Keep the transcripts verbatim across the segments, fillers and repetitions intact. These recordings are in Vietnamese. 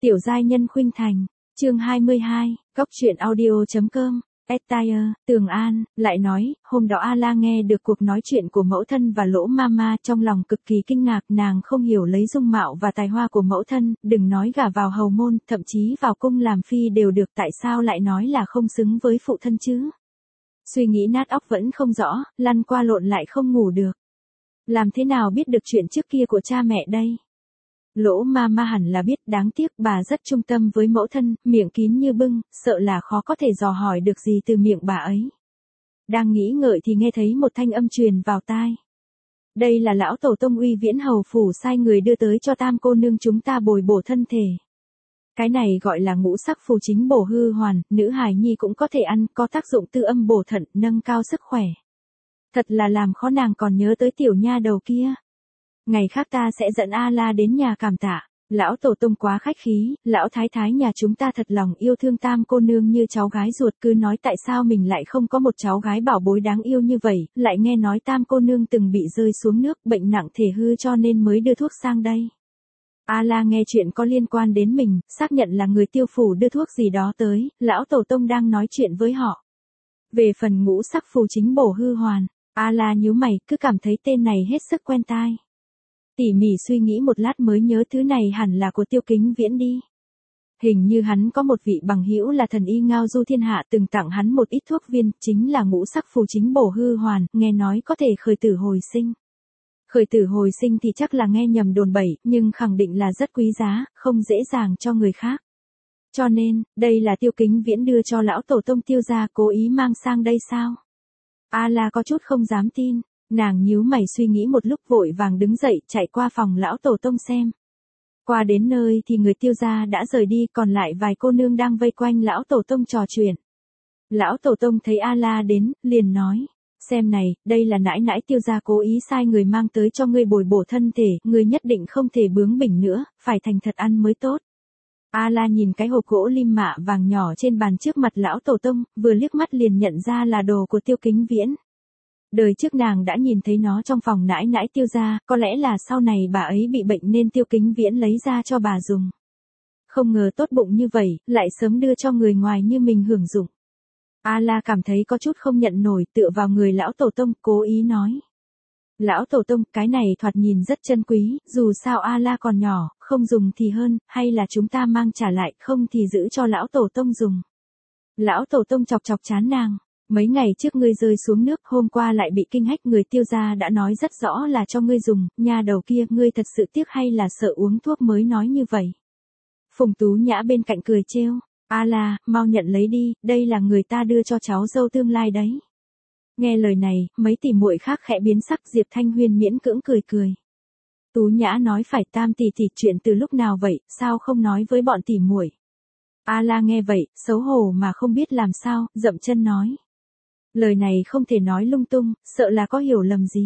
Tiểu giai nhân khuynh thành, chương hai mươi hai, góc truyện audio.com, Attire, Tường An, lại nói, hôm đó A-la nghe được cuộc nói chuyện của mẫu thân và Lỗ Mama trong lòng cực kỳ kinh ngạc, nàng không hiểu lấy dung mạo và tài hoa của mẫu thân, đừng nói gả vào hầu môn, thậm chí vào cung làm phi đều được, tại sao lại nói là không xứng với phụ thân chứ? Suy nghĩ nát óc vẫn không rõ, lăn qua lộn lại không ngủ được. Làm thế nào biết được chuyện trước kia của cha mẹ đây? Lỗ Mama hẳn là biết, đáng tiếc bà rất trung tâm với mẫu thân, miệng kín như bưng, sợ là khó có thể dò hỏi được gì từ miệng bà ấy. Đang nghĩ ngợi thì nghe thấy một thanh âm truyền vào tai. Đây là lão tổ tông Uy Viễn hầu phủ sai người đưa tới cho tam cô nương chúng ta bồi bổ thân thể. Cái này gọi là ngũ sắc phù chính bổ hư hoàn, nữ hài nhi cũng có thể ăn, có tác dụng tư âm bổ thận, nâng cao sức khỏe. Thật là làm khó nàng còn nhớ tới tiểu nha đầu kia. Ngày khác ta sẽ dẫn A-la đến nhà cảm tạ. Lão tổ tông quá khách khí, lão thái thái nhà chúng ta thật lòng yêu thương tam cô nương như cháu gái ruột, cứ nói tại sao mình lại không có một cháu gái bảo bối đáng yêu như vậy, lại nghe nói tam cô nương từng bị rơi xuống nước, bệnh nặng thể hư cho nên mới đưa thuốc sang đây. A-la nghe chuyện có liên quan đến mình, xác nhận là người tiêu phủ đưa thuốc gì đó tới, lão tổ tông đang nói chuyện với họ. Về phần ngũ sắc phù chính bổ hư hoàn, A-la nhíu mày, cứ cảm thấy tên này hết sức quen tai. Tỉ mỉ suy nghĩ một lát mới nhớ thứ này hẳn là của Tiêu Kính Viễn đi. Hình như hắn có một vị bằng hữu là thần y Ngao Du Thiên Hạ từng tặng hắn một ít thuốc viên, chính là ngũ sắc phù chính bổ hư hoàn, nghe nói có thể khởi tử hồi sinh. Khởi tử hồi sinh thì chắc là nghe nhầm đồn bậy, nhưng khẳng định là rất quý giá, không dễ dàng cho người khác. Cho nên, đây là Tiêu Kính Viễn đưa cho lão tổ tông Tiêu gia cố ý mang sang đây sao? A-la có chút không dám tin. Nàng nhíu mày suy nghĩ một lúc vội vàng đứng dậy chạy qua phòng lão tổ tông xem. Qua đến nơi thì người Tiêu gia đã rời đi, còn lại vài cô nương đang vây quanh lão tổ tông trò chuyện. Lão tổ tông thấy A-la đến, liền nói, xem này, đây là nãi nãi Tiêu gia cố ý sai người mang tới cho ngươi bồi bổ thân thể, ngươi nhất định không thể bướng bỉnh nữa, phải thành thật ăn mới tốt. A-la nhìn cái hộp gỗ lim mạ vàng nhỏ trên bàn trước mặt lão tổ tông, vừa liếc mắt liền nhận ra là đồ của Tiêu Kính Viễn. Đời trước nàng đã nhìn thấy nó trong phòng nãi nãi Tiêu gia, có lẽ là sau này bà ấy bị bệnh nên Tiêu Kính Viễn lấy ra cho bà dùng. Không ngờ tốt bụng như vậy, lại sớm đưa cho người ngoài như mình hưởng dụng. A-la cảm thấy có chút không nhận nổi, tựa vào người lão tổ tông, cố ý nói. Lão tổ tông, cái này thoạt nhìn rất chân quý, dù sao A-la còn nhỏ, không dùng thì hơn, hay là chúng ta mang trả lại, không thì giữ cho lão tổ tông dùng. Lão tổ tông chọc chọc trán nàng. Mấy ngày trước ngươi rơi xuống nước, hôm qua lại bị kinh hách, người Tiêu gia đã nói rất rõ là cho ngươi dùng, nha đầu kia, ngươi thật sự tiếc hay là sợ uống thuốc mới nói như vậy? Phùng Tú Nhã bên cạnh cười trêu, A-la, mau nhận lấy đi, đây là người ta đưa cho cháu dâu tương lai đấy. Nghe lời này, mấy tỷ muội khác khẽ biến sắc, Diệp Thanh Huyên miễn cưỡng cười cười. Tú Nhã nói phải, tam tỷ tỷ chuyện từ lúc nào vậy, sao không nói với bọn tỷ muội? A-la nghe vậy, xấu hổ mà không biết làm sao, dậm chân nói. Lời này không thể nói lung tung, sợ là có hiểu lầm gì.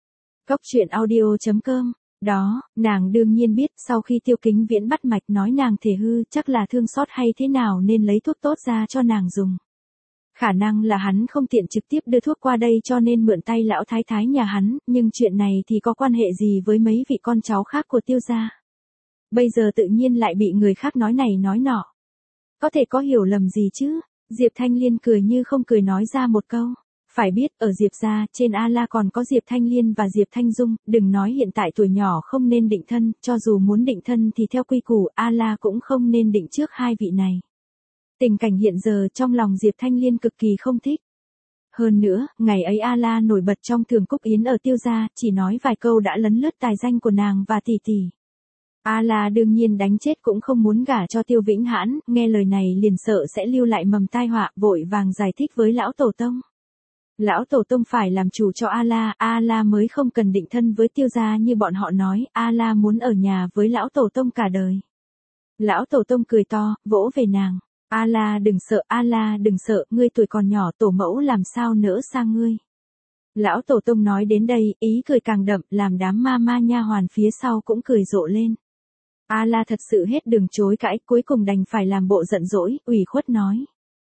Góc truyện audio.com, đó, nàng đương nhiên biết, sau khi Tiêu Kính Viễn bắt mạch nói nàng thể hư, chắc là thương xót hay thế nào nên lấy thuốc tốt ra cho nàng dùng. Khả năng là hắn không tiện trực tiếp đưa thuốc qua đây cho nên mượn tay lão thái thái nhà hắn, nhưng chuyện này thì có quan hệ gì với mấy vị con cháu khác của Tiêu gia? Bây giờ tự nhiên lại bị người khác nói này nói nọ. Có thể có hiểu lầm gì chứ? Diệp Thanh Liên cười như không cười nói ra một câu. Phải biết, ở Diệp gia, trên A-la còn có Diệp Thanh Liên và Diệp Thanh Dung, đừng nói hiện tại tuổi nhỏ không nên định thân, cho dù muốn định thân thì theo quy củ, A-la cũng không nên định trước hai vị này. Tình cảnh hiện giờ trong lòng Diệp Thanh Liên cực kỳ không thích. Hơn nữa, ngày ấy A-la nổi bật trong Thường Cúc Yến ở Tiêu gia, chỉ nói vài câu đã lấn lướt tài danh của nàng và tỷ tỷ. A-la đương nhiên đánh chết cũng không muốn gả cho Tiêu Vĩnh Hãn, nghe lời này liền sợ sẽ lưu lại mầm tai họa, vội vàng giải thích với lão tổ tông. Lão tổ tông phải làm chủ cho A-la, A-la mới không cần định thân với Tiêu gia như bọn họ nói, A-la muốn ở nhà với lão tổ tông cả đời. Lão tổ tông cười to, vỗ về nàng. A-la đừng sợ, A-la đừng sợ, ngươi tuổi còn nhỏ, tổ mẫu làm sao nỡ sang ngươi. Lão tổ tông nói đến đây, ý cười càng đậm, làm đám ma ma nha hoàn phía sau cũng cười rộ lên. A-la thật sự hết đường chối cãi, cuối cùng đành phải làm bộ giận dỗi, ủy khuất nói.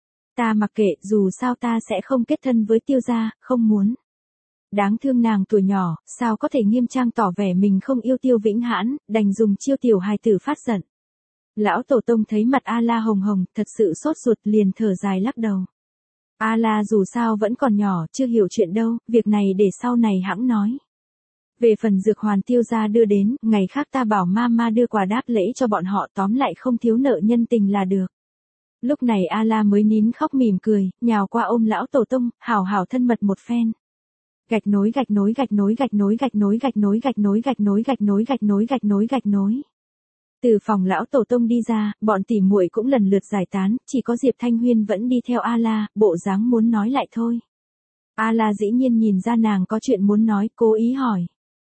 Ta mặc kệ, dù sao ta sẽ không kết thân với Tiêu gia, không muốn. Đáng thương nàng tuổi nhỏ, sao có thể nghiêm trang tỏ vẻ mình không yêu Tiêu Vĩnh Hãn, đành dùng chiêu tiểu hài tử phát giận. Lão tổ tông thấy mặt A-la hồng hồng, thật sự sốt ruột liền thở dài lắc đầu. A-la dù sao vẫn còn nhỏ, chưa hiểu chuyện đâu, việc này để sau này hẵng nói. Về phần dược hoàn Tiêu gia đưa đến, ngày khác ta bảo mama đưa quà đáp lễ cho bọn họ, tóm lại không thiếu nợ nhân tình là được. Lúc này A-la mới nín khóc mỉm cười, nhào qua ôm lão tổ tông, hảo hảo thân mật một phen. Gạch nối gạch nối gạch nối gạch nối gạch nối gạch nối gạch nối gạch nối gạch nối gạch nối gạch nối gạch nối. Từ phòng lão tổ tông đi ra, bọn tỉ muội cũng lần lượt giải tán, chỉ có Diệp Thanh Huyên vẫn đi theo A-la, bộ dáng muốn nói lại thôi. A-la dĩ nhiên nhìn ra nàng có chuyện muốn nói, cố ý hỏi.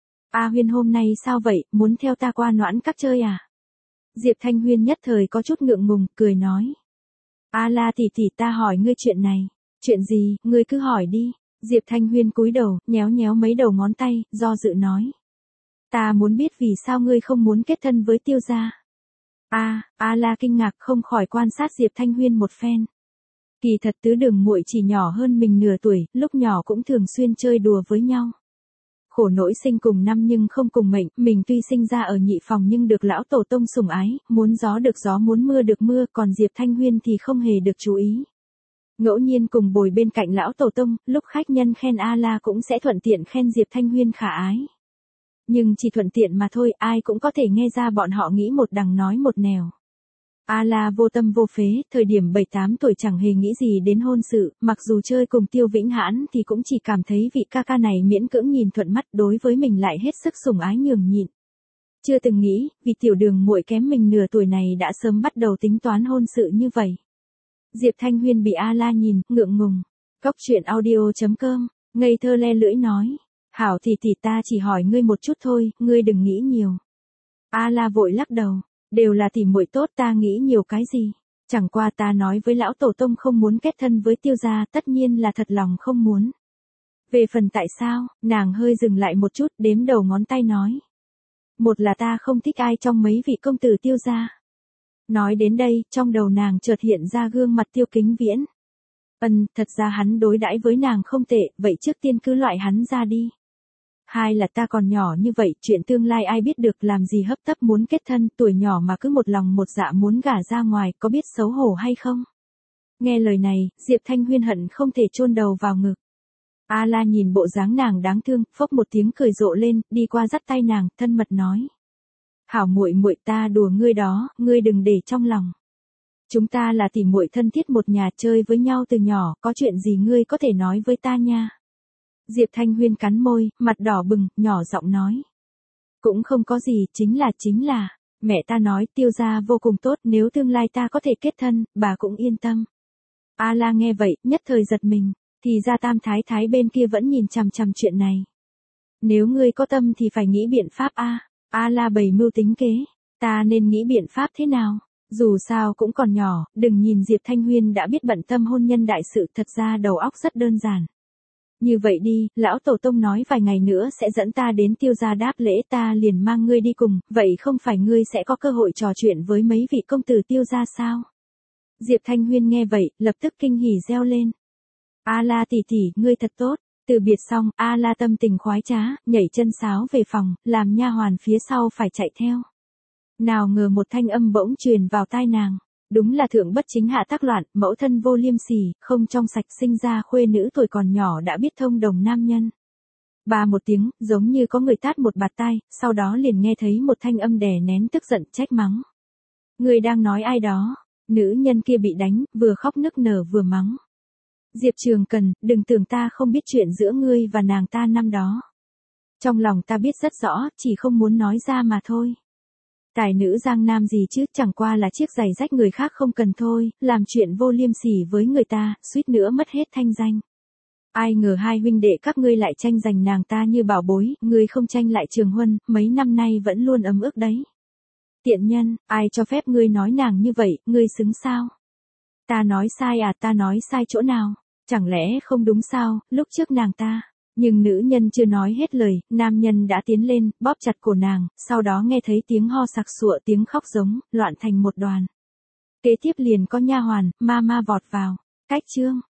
A Huyên hôm nay sao vậy, muốn theo ta qua Noãn Các chơi à? Diệp Thanh Huyên nhất thời có chút ngượng ngùng, cười nói. A-la tỷ tỷ, ta hỏi ngươi chuyện này. Chuyện gì, ngươi cứ hỏi đi. Diệp Thanh Huyên cúi đầu, nhéo nhéo mấy đầu ngón tay, do dự nói. Ta muốn biết vì sao ngươi không muốn kết thân với Tiêu gia. A, A-la kinh ngạc không khỏi quan sát Diệp Thanh Huyên một phen. Kỳ thật tứ đường muội chỉ nhỏ hơn mình nửa tuổi, lúc nhỏ cũng thường xuyên chơi đùa với nhau. Khổ nỗi sinh cùng năm nhưng không cùng mệnh, mình tuy sinh ra ở nhị phòng nhưng được lão tổ tông sủng ái, muốn gió được gió muốn mưa được mưa, còn Diệp Thanh Huyên thì không hề được chú ý. Ngẫu nhiên cùng bồi bên cạnh lão tổ tông, lúc khách nhân khen A-la cũng sẽ thuận tiện khen Diệp Thanh Huyên khả ái. Nhưng chỉ thuận tiện mà thôi, ai cũng có thể nghe ra bọn họ nghĩ một đằng nói một nẻo. A-la vô tâm vô phế, thời điểm bảy tám tuổi chẳng hề nghĩ gì đến hôn sự, mặc dù chơi cùng Tiêu Vĩnh Hãn thì cũng chỉ cảm thấy vị ca ca này miễn cưỡng nhìn thuận mắt, đối với mình lại hết sức sủng ái nhường nhịn. Chưa từng nghĩ, vì tiểu đường muội kém mình nửa tuổi này đã sớm bắt đầu tính toán hôn sự như vậy. Diệp Thanh Huyên bị A-la nhìn, ngượng ngùng. Cóc truyện audio chấm com, ngây thơ le lưỡi nói. Hảo thì tỷ, ta chỉ hỏi ngươi một chút thôi, ngươi đừng nghĩ nhiều. A-la vội lắc đầu. Đều là tỷ muội tốt, ta nghĩ nhiều cái gì. Chẳng qua ta nói với lão tổ tông không muốn kết thân với Tiêu gia, tất nhiên là thật lòng không muốn. Về phần tại sao, nàng hơi dừng lại một chút, đếm đầu ngón tay nói. Một là ta không thích ai trong mấy vị công tử Tiêu gia. Nói đến đây, trong đầu nàng chợt hiện ra gương mặt Tiêu Kính Viễn. Ừm, thật ra hắn đối đãi với nàng không tệ, vậy trước tiên cứ loại hắn ra đi. Hai là ta còn nhỏ như vậy, chuyện tương lai ai biết được, làm gì hấp tấp muốn kết thân, tuổi nhỏ mà cứ một lòng một dạ muốn gả ra ngoài, có biết xấu hổ hay không? Nghe lời này, Diệp Thanh Huyên hận không thể chôn đầu vào ngực. A-la nhìn bộ dáng nàng đáng thương, phốc một tiếng cười rộ lên, đi qua dắt tay nàng, thân mật nói. Hảo muội muội, ta đùa ngươi đó, ngươi đừng để trong lòng. Chúng ta là tỷ muội thân thiết một nhà, chơi với nhau từ nhỏ, có chuyện gì ngươi có thể nói với ta nha. Diệp Thanh Huyên cắn môi, mặt đỏ bừng, nhỏ giọng nói. Cũng không có gì, chính là chính là, mẹ ta nói Tiêu gia vô cùng tốt, nếu tương lai ta có thể kết thân, bà cũng yên tâm. A-la nghe vậy, nhất thời giật mình, thì ra Tam Thái Thái bên kia vẫn nhìn chằm chằm chuyện này. Nếu ngươi có tâm thì phải nghĩ biện pháp a. A-la bày mưu tính kế, ta nên nghĩ biện pháp thế nào? Dù sao cũng còn nhỏ, đừng nhìn Diệp Thanh Huyên đã biết bận tâm hôn nhân đại sự, thật ra đầu óc rất đơn giản. Như vậy đi, lão tổ tông nói vài ngày nữa sẽ dẫn ta đến Tiêu gia đáp lễ, ta liền mang ngươi đi cùng, vậy không phải ngươi sẽ có cơ hội trò chuyện với mấy vị công tử Tiêu gia sao? Diệp Thanh Huyên nghe vậy, lập tức kinh hỉ reo lên. A-la tỷ tỷ, ngươi thật tốt. Từ biệt xong, A-la tâm tình khoái trá, nhảy chân sáo về phòng, làm nha hoàn phía sau phải chạy theo. Nào ngờ một thanh âm bỗng truyền vào tai nàng. Đúng là thượng bất chính hạ tác loạn, mẫu thân vô liêm sỉ, không trong sạch, sinh ra khuê nữ tuổi còn nhỏ đã biết thông đồng nam nhân. Ba một tiếng, giống như có người tát một bạt tai, sau đó liền nghe thấy một thanh âm đè nén tức giận trách mắng. Người đang nói ai đó? Nữ nhân kia bị đánh, vừa khóc nức nở vừa mắng. Diệp Trường Cần, đừng tưởng ta không biết chuyện giữa ngươi và nàng ta năm đó. Trong lòng ta biết rất rõ, chỉ không muốn nói ra mà thôi. Tài nữ giang nam gì chứ, chẳng qua là chiếc giày rách người khác không cần thôi, làm chuyện vô liêm sỉ với người ta, suýt nữa mất hết thanh danh. Ai ngờ hai huynh đệ các ngươi lại tranh giành nàng ta như bảo bối, ngươi không tranh lại Trường Huân, mấy năm nay vẫn luôn ấm ức đấy. Tiện nhân, ai cho phép ngươi nói nàng như vậy, ngươi xứng sao? Ta nói sai à, ta nói sai chỗ nào? Chẳng lẽ không đúng sao, lúc trước nàng ta. Nhưng nữ nhân chưa nói hết lời, nam nhân đã tiến lên, bóp chặt cổ nàng, sau đó nghe thấy tiếng ho sặc sụa, tiếng khóc giống, loạn thành một đoàn. Kế tiếp liền có nha hoàn, ma ma vọt vào. Cách chương.